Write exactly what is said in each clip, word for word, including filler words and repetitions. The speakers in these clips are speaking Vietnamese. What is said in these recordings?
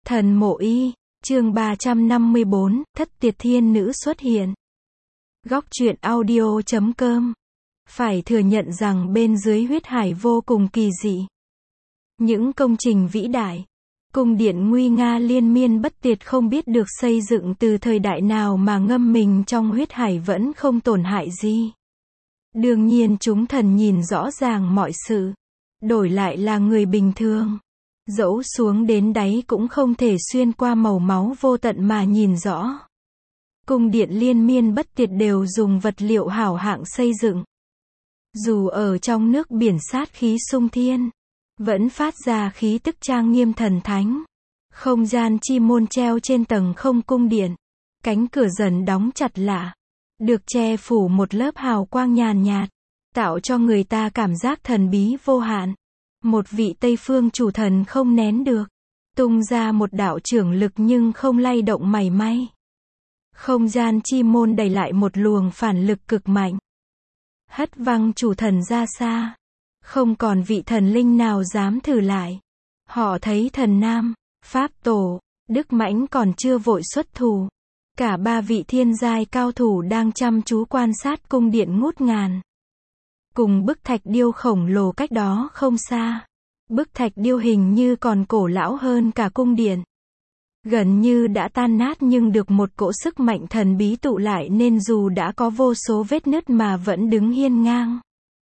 Thần mộ y, chương ba trăm năm mươi bốn, thất tiệt thiên nữ xuất hiện. Góc truyện audio chấm com. Phải thừa nhận rằng bên dưới huyết hải vô cùng kỳ dị. Những công trình vĩ đại, cung điện nguy nga liên miên bất tuyệt không biết được xây dựng từ thời đại nào mà ngâm mình trong huyết hải vẫn không tổn hại gì. Đương nhiên chúng thần nhìn rõ ràng mọi sự. Đổi lại là người bình thường, dẫu xuống đến đáy cũng không thể xuyên qua màu máu vô tận mà nhìn rõ. Cung điện liên miên bất tuyệt đều dùng vật liệu hảo hạng xây dựng. Dù ở trong nước biển sát khí sung thiên, vẫn phát ra khí tức trang nghiêm thần thánh. Không gian chi môn treo trên tầng không cung điện, cánh cửa dần đóng chặt lạ, được che phủ một lớp hào quang nhàn nhạt, tạo cho người ta cảm giác thần bí vô hạn. Một vị Tây Phương chủ thần không nén được, tung ra một đạo chưởng lực nhưng không lay động mảy may. Không gian chi môn đẩy lại một luồng phản lực cực mạnh, hất văng chủ thần ra xa. Không còn vị thần linh nào dám thử lại. Họ thấy thần Nam, Pháp Tổ, Đức Mãnh còn chưa vội xuất thủ. Cả ba vị thiên giai cao thủ đang chăm chú quan sát cung điện ngút ngàn. Cùng bức thạch điêu khổng lồ cách đó không xa. Bức thạch điêu hình như còn cổ lão hơn cả cung điện. Gần như đã tan nát nhưng được một cỗ sức mạnh thần bí tụ lại nên dù đã có vô số vết nứt mà vẫn đứng hiên ngang.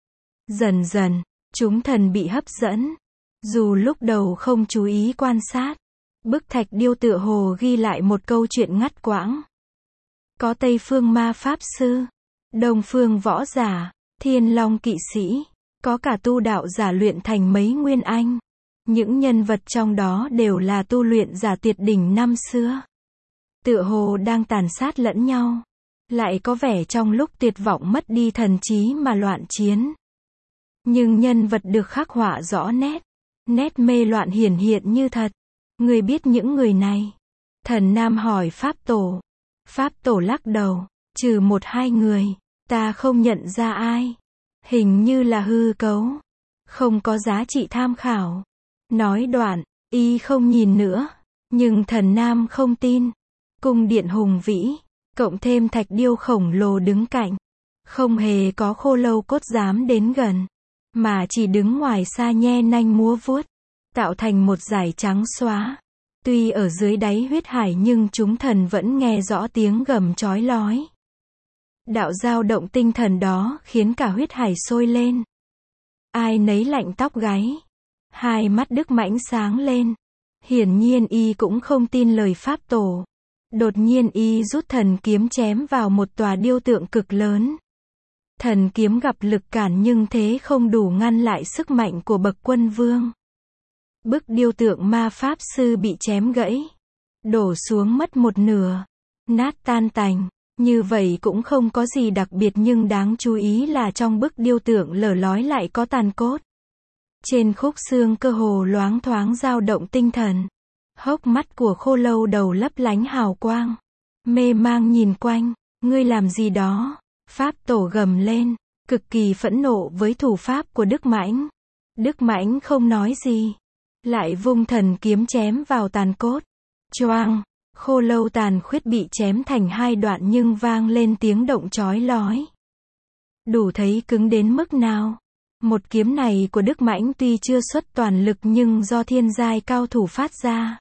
Dần dần, chúng thần bị hấp dẫn. Dù lúc đầu không chú ý quan sát, bức thạch điêu tựa hồ ghi lại một câu chuyện ngắt quãng. Có Tây Phương ma pháp sư, Đông Phương võ giả, Thiên Long kỵ sĩ, có cả tu đạo giả luyện thành mấy nguyên anh. Những nhân vật trong đó đều là tu luyện giả tuyệt đỉnh năm xưa. Tựa hồ đang tàn sát lẫn nhau. Lại có vẻ trong lúc tuyệt vọng mất đi thần trí mà loạn chiến. Nhưng nhân vật được khắc họa rõ nét. Nét mê loạn hiển hiện như thật. Người biết những người này? Thần Nam hỏi Pháp Tổ. Pháp Tổ lắc đầu. Trừ một hai người, ta không nhận ra ai. Hình như là hư cấu. Không có giá trị tham khảo. Nói đoạn, y không nhìn nữa. Nhưng thần Nam không tin. Cung điện hùng vĩ, cộng thêm thạch điêu khổng lồ đứng cạnh. Không hề có khô lâu cốt dám đến gần. Mà chỉ đứng ngoài xa nhe nanh múa vuốt. Tạo thành một dải trắng xóa. Tuy ở dưới đáy huyết hải nhưng chúng thần vẫn nghe rõ tiếng gầm chói lói. Đạo dao động tinh thần đó khiến cả huyết hải sôi lên. Ai nấy lạnh tóc gáy. Hai mắt Đức Mãnh sáng lên. Hiển nhiên y cũng không tin lời Pháp Tổ. Đột nhiên y rút thần kiếm chém vào một tòa điêu tượng cực lớn. Thần kiếm gặp lực cản nhưng thế không đủ ngăn lại sức mạnh của bậc quân vương. Bức điêu tượng ma pháp sư bị chém gãy, đổ xuống mất một nửa, nát tan tành. Như vậy cũng không có gì đặc biệt nhưng đáng chú ý là trong bức điêu tượng lở lói lại có tàn cốt. Trên khúc xương cơ hồ loáng thoáng dao động tinh thần. Hốc mắt của khô lâu đầu lấp lánh hào quang. Mê mang nhìn quanh. Ngươi làm gì đó? Pháp Tổ gầm lên. Cực kỳ phẫn nộ với thủ pháp của Đức Mãnh. Đức Mãnh không nói gì. Lại vung thần kiếm chém vào tàn cốt. Choang! Khô lâu tàn khuyết bị chém thành hai đoạn nhưng vang lên tiếng động chói lói. Đủ thấy cứng đến mức nào. Một kiếm này của Đức Mãnh tuy chưa xuất toàn lực nhưng do thiên giai cao thủ phát ra.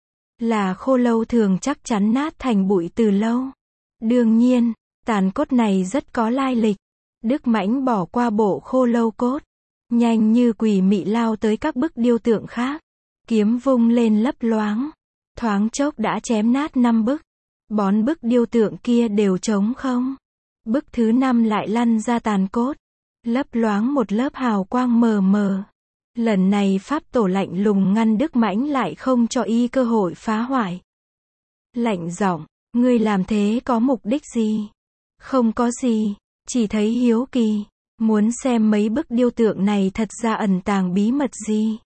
Là khô lâu thường chắc chắn nát thành bụi từ lâu. Đương nhiên, tàn cốt này rất có lai lịch. Đức Mãnh bỏ qua bộ khô lâu cốt. Nhanh như quỷ mị lao tới các bức điêu tượng khác. Kiếm vung lên lấp loáng. Thoáng chốc đã chém nát năm bức. Bốn bức điêu tượng kia đều trống không. Bức thứ năm lại lăn ra tàn cốt. Lấp loáng một lớp hào quang mờ mờ. Lần này Pháp Tổ lạnh lùng ngăn Đức Mãnh lại không cho y cơ hội phá hoại. Lạnh giọng, ngươi làm thế có mục đích gì? Không có gì, chỉ thấy hiếu kỳ. Muốn xem mấy bức điêu tượng này thật ra ẩn tàng bí mật gì.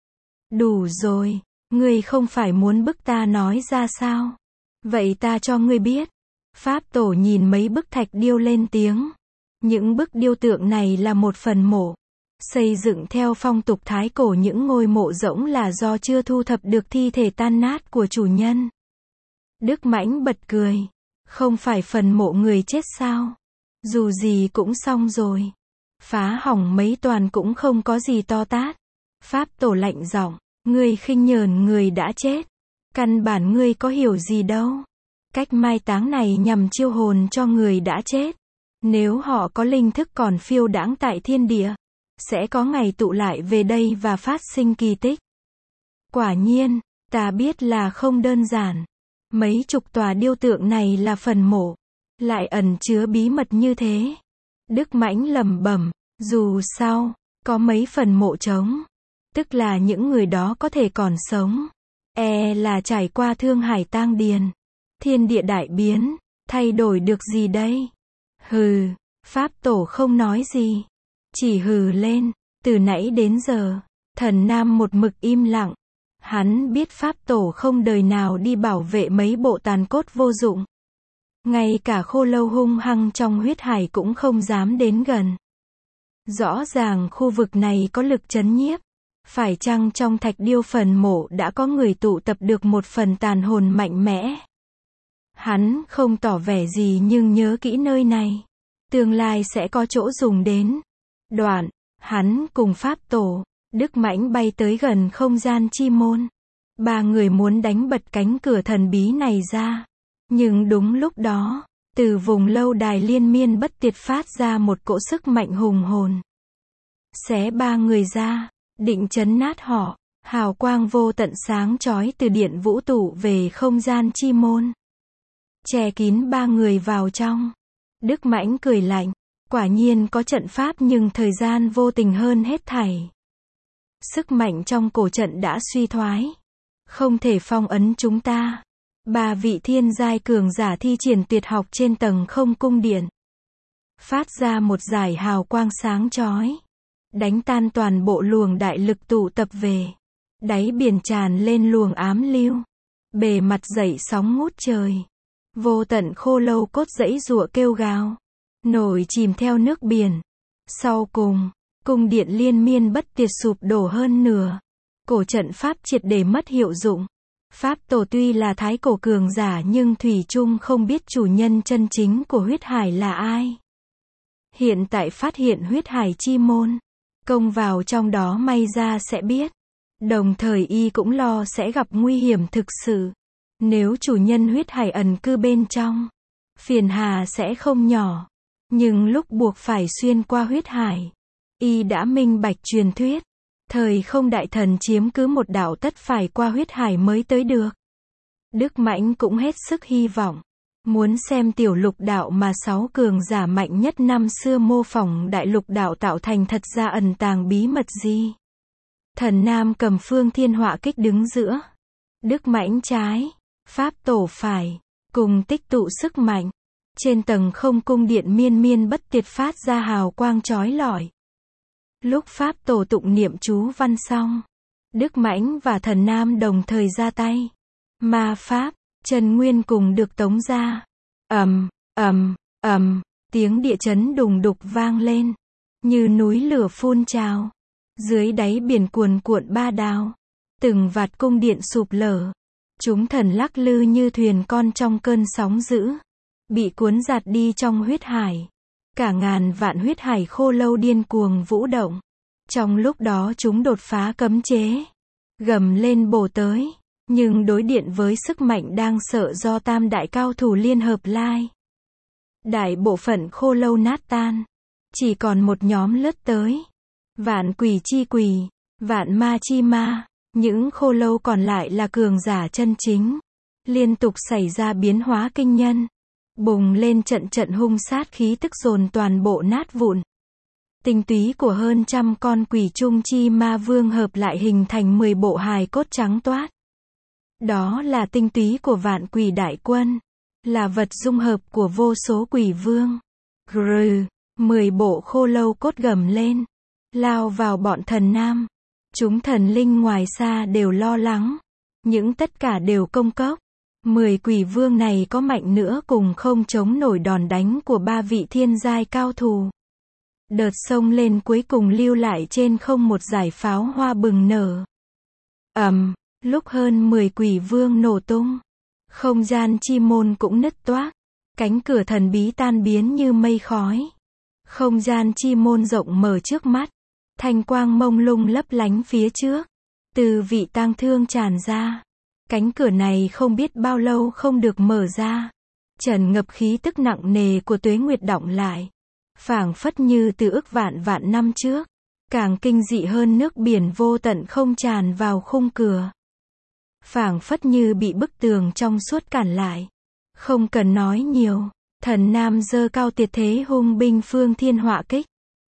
Đủ rồi, ngươi không phải muốn bức ta nói ra sao? Vậy ta cho ngươi biết. Pháp Tổ nhìn mấy bức thạch điêu lên tiếng. Những bức điêu tượng này là một phần mộ. Xây dựng theo phong tục thái cổ, những ngôi mộ rỗng là do chưa thu thập được thi thể tan nát của chủ nhân. Đức Mãnh bật cười. Không phải phần mộ người chết sao? Dù gì cũng xong rồi. Phá hỏng mấy toàn cũng không có gì to tát. Pháp tổ lạnh giọng, ngươi khinh nhờn người đã chết. Căn bản ngươi có hiểu gì đâu. Cách mai táng này nhằm chiêu hồn cho người đã chết. Nếu họ có linh thức còn phiêu đãng tại thiên địa, sẽ có ngày tụ lại về đây và phát sinh kỳ tích. Quả nhiên, ta biết là không đơn giản. Mấy chục tòa điêu tượng này là phần mộ, lại ẩn chứa bí mật như thế. Đức Mãnh lẩm bẩm, dù sao, có mấy phần mộ trống, tức là những người đó có thể còn sống. E là trải qua thương hải tang điền, thiên địa đại biến, thay đổi được gì đây? Hừ, Pháp tổ không nói gì, chỉ hừ lên. Từ nãy đến giờ, Thần Nam một mực im lặng. Hắn biết Pháp tổ không đời nào đi bảo vệ mấy bộ tàn cốt vô dụng. Ngay cả khô lâu hung hăng trong huyết hải cũng không dám đến gần. Rõ ràng khu vực này có lực trấn nhiếp. Phải chăng trong thạch điêu phần mộ đã có người tụ tập được một phần tàn hồn mạnh mẽ? Hắn không tỏ vẻ gì nhưng nhớ kỹ nơi này. Tương lai sẽ có chỗ dùng đến. Đoạn, hắn cùng Pháp tổ, Đức Mãnh bay tới gần không gian chi môn. Ba người muốn đánh bật cánh cửa thần bí này ra. Nhưng đúng lúc đó, từ vùng lâu đài liên miên bất tuyệt phát ra một cỗ sức mạnh hùng hồn. Xé ba người ra, định trấn nát họ. Hào quang vô tận sáng chói từ điện vũ tụ về không gian chi môn. Che kín ba người vào trong. Đức Mãnh cười lạnh. Quả nhiên có trận pháp nhưng thời gian vô tình hơn hết thảy. Sức mạnh trong cổ trận đã suy thoái. Không thể phong ấn chúng ta. Ba vị thiên giai cường giả thi triển tuyệt học trên tầng không cung điện. Phát ra một dải hào quang sáng chói. Đánh tan toàn bộ luồng đại lực tụ tập về. Đáy biển tràn lên luồng ám lưu. Bề mặt dậy sóng ngút trời. Vô tận khô lâu cốt giãy giụa kêu gào. Nổi chìm theo nước biển. Sau cùng, cung điện liên miên bất tuyệt sụp đổ hơn nửa. Cổ trận pháp triệt để mất hiệu dụng. Pháp tổ tuy là thái cổ cường giả nhưng thủy chung không biết chủ nhân chân chính của huyết hải là ai. Hiện tại phát hiện huyết hải chi môn. Công vào trong đó may ra sẽ biết. Đồng thời y cũng lo sẽ gặp nguy hiểm thực sự. Nếu chủ nhân huyết hải ẩn cư bên trong, phiền hà sẽ không nhỏ. Nhưng lúc buộc phải xuyên qua huyết hải, y đã minh bạch truyền thuyết. Thời không đại thần chiếm cứ một đạo tất phải qua huyết hải mới tới được. Đức Mãnh cũng hết sức hy vọng. Muốn xem tiểu lục đạo mà sáu cường giả mạnh nhất năm xưa mô phỏng đại lục đạo tạo thành thật ra ẩn tàng bí mật gì. Thần Nam cầm phương thiên họa kích đứng giữa. Đức Mãnh trái, Pháp tổ phải, cùng tích tụ sức mạnh. Trên tầng không cung điện miên miên bất tuyệt phát ra hào quang chói lọi. Lúc Pháp tổ tụng niệm chú văn xong, Đức Mãnh và Thần Nam đồng thời ra tay. Ma Pháp, Trần Nguyên cùng được tống ra. Ầm, ầm, ầm, tiếng địa chấn đùng đục vang lên. Như núi lửa phun trào. Dưới đáy biển cuồn cuộn ba đào. Từng vạt cung điện sụp lở. Chúng thần lắc lư như thuyền con trong cơn sóng dữ. Bị cuốn giạt đi trong huyết hải. Cả ngàn vạn huyết hải khô lâu điên cuồng vũ động. Trong lúc đó chúng đột phá cấm chế. Gầm lên bổ tới. Nhưng đối điện với sức mạnh đang sợ do tam đại cao thủ liên hợp lai. Đại bộ phận khô lâu nát tan. Chỉ còn một nhóm lướt tới. Vạn quỷ chi quỷ. Vạn ma chi ma. Những khô lâu còn lại là cường giả chân chính. Liên tục xảy ra biến hóa kinh nhân. Bùng lên trận trận hung sát khí tức dồn toàn bộ nát vụn. Tinh túy của hơn trăm con quỷ trung chi ma vương hợp lại hình thành mười bộ hài cốt trắng toát. Đó là tinh túy của vạn quỷ đại quân. Là vật dung hợp của vô số quỷ vương. Grừ, mười bộ khô lâu cốt gầm lên. Lao vào bọn thần nam. Chúng thần linh ngoài xa đều lo lắng. Những tất cả đều công cốc. Mười quỷ vương này có mạnh nữa cùng không chống nổi đòn đánh của ba vị thiên giai cao thủ. Đợt sông lên cuối cùng lưu lại trên không một dải pháo hoa bừng nở. Ầm, lúc hơn mười quỷ vương nổ tung, không gian chi môn cũng nứt toác, cánh cửa thần bí tan biến như mây khói. Không gian chi môn rộng mở trước mắt, thanh quang mông lung lấp lánh phía trước, từ vị tang thương tràn ra. Cánh cửa này không biết bao lâu không được mở ra, tràn ngập khí tức nặng nề của tuế nguyệt đọng lại, phảng phất như từ ức vạn vạn năm trước, càng kinh dị hơn nước biển vô tận không tràn vào khung cửa. Phảng phất như bị bức tường trong suốt cản lại. Không cần nói nhiều, thần nam giơ cao tiệt thế hung binh phương thiên họa kích.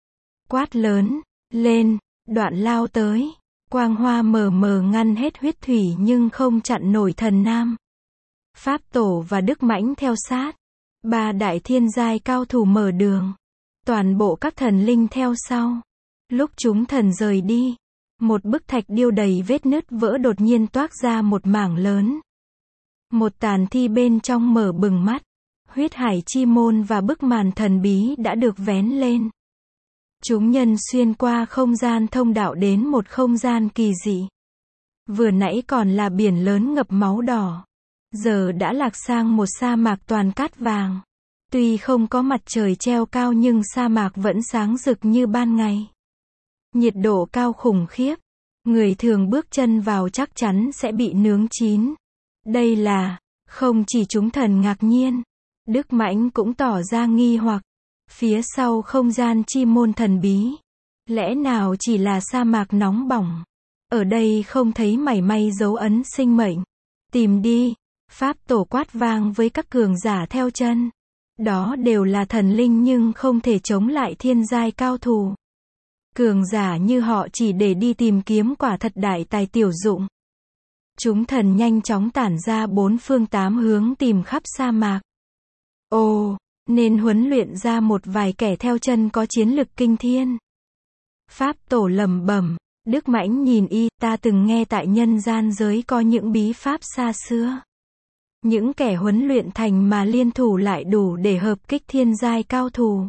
Quát lớn, lên, đoạn lao tới, quang hoa mờ mờ ngăn hết huyết thủy nhưng không chặn nổi thần nam. Pháp tổ và Đức Mãnh theo sát, ba đại thiên giai cao thủ mở đường, toàn bộ các thần linh theo sau. Lúc chúng thần rời đi, một bức thạch điêu đầy vết nứt vỡ đột nhiên toác ra một mảng lớn. Một tàn thi bên trong mở bừng mắt, huyết hải chi môn và bức màn thần bí đã được vén lên. Chúng nhân xuyên qua không gian thông đạo đến một không gian kỳ dị. Vừa nãy còn là biển lớn ngập máu đỏ, giờ đã lạc sang một sa mạc toàn cát vàng. Tuy không có mặt trời treo cao nhưng sa mạc vẫn sáng rực như ban ngày. Nhiệt độ cao khủng khiếp, người thường bước chân vào chắc chắn sẽ bị nướng chín. Đây là, không chỉ chúng thần ngạc nhiên, Đức Mãnh cũng tỏ ra nghi hoặc. Phía sau không gian chi môn thần bí, lẽ nào chỉ là sa mạc nóng bỏng? Ở đây không thấy mảy may dấu ấn sinh mệnh. Tìm đi, Pháp tổ quát vang với các cường giả theo chân. Đó đều là thần linh nhưng không thể chống lại thiên giai cao thủ. Cường giả như họ chỉ để đi tìm kiếm quả thật đại tài tiểu dụng. Chúng thần nhanh chóng tản ra bốn phương tám hướng tìm khắp sa mạc. Ồ, nên huấn luyện ra một vài kẻ theo chân có chiến lực kinh thiên. Pháp tổ lẩm bẩm, Đức Mãnh nhìn y, ta từng nghe tại nhân gian giới có những bí pháp xa xưa. Những kẻ huấn luyện thành mà liên thủ lại đủ để hợp kích thiên giai cao thủ.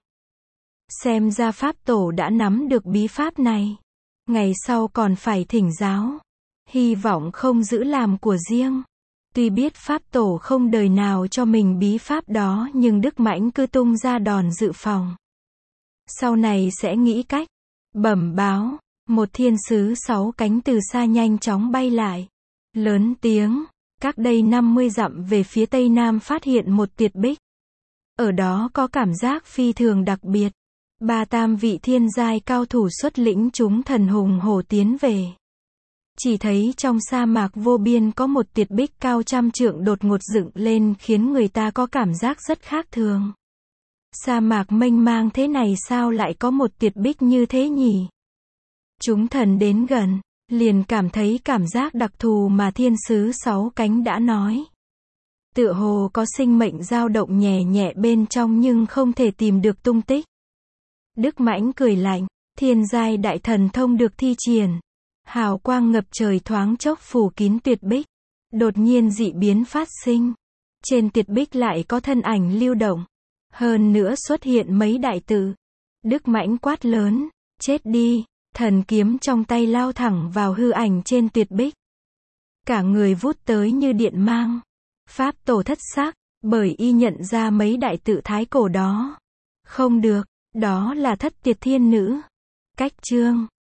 Xem ra Pháp tổ đã nắm được bí pháp này. Ngày sau còn phải thỉnh giáo. Hy vọng không giữ làm của riêng. Tuy biết Pháp tổ không đời nào cho mình bí pháp đó nhưng Đức Mãnh cứ tung ra đòn dự phòng. Sau này sẽ nghĩ cách. Bẩm báo, một thiên sứ sáu cánh từ xa nhanh chóng bay lại. Lớn tiếng, cách đây năm mươi dặm về phía tây nam phát hiện một tuyệt bích. Ở đó có cảm giác phi thường đặc biệt. Ba tam vị thiên giai cao thủ xuất lĩnh chúng thần hùng hổ tiến về. Chỉ thấy trong sa mạc vô biên có một tuyệt bích cao trăm trượng đột ngột dựng lên khiến người ta có cảm giác rất khác thường. Sa mạc mênh mang thế này sao lại có một tuyệt bích như thế nhỉ? Chúng thần đến gần, liền cảm thấy cảm giác đặc thù mà thiên sứ sáu cánh đã nói. Tựa hồ có sinh mệnh dao động nhẹ nhẹ bên trong nhưng không thể tìm được tung tích. Đức Mãnh cười lạnh, thiên giai đại thần thông được thi triển. Hào quang ngập trời thoáng chốc phủ kín tuyệt bích. Đột nhiên dị biến phát sinh. Trên tuyệt bích lại có thân ảnh lưu động. Hơn nữa xuất hiện mấy đại tự. Đức Mãnh quát lớn, chết đi, thần kiếm trong tay lao thẳng vào hư ảnh trên tuyệt bích. Cả người vút tới như điện mang. Pháp tổ thất sắc, bởi y nhận ra mấy đại tự thái cổ đó. Không được, đó là thất tiệt thiên nữ. Cách chương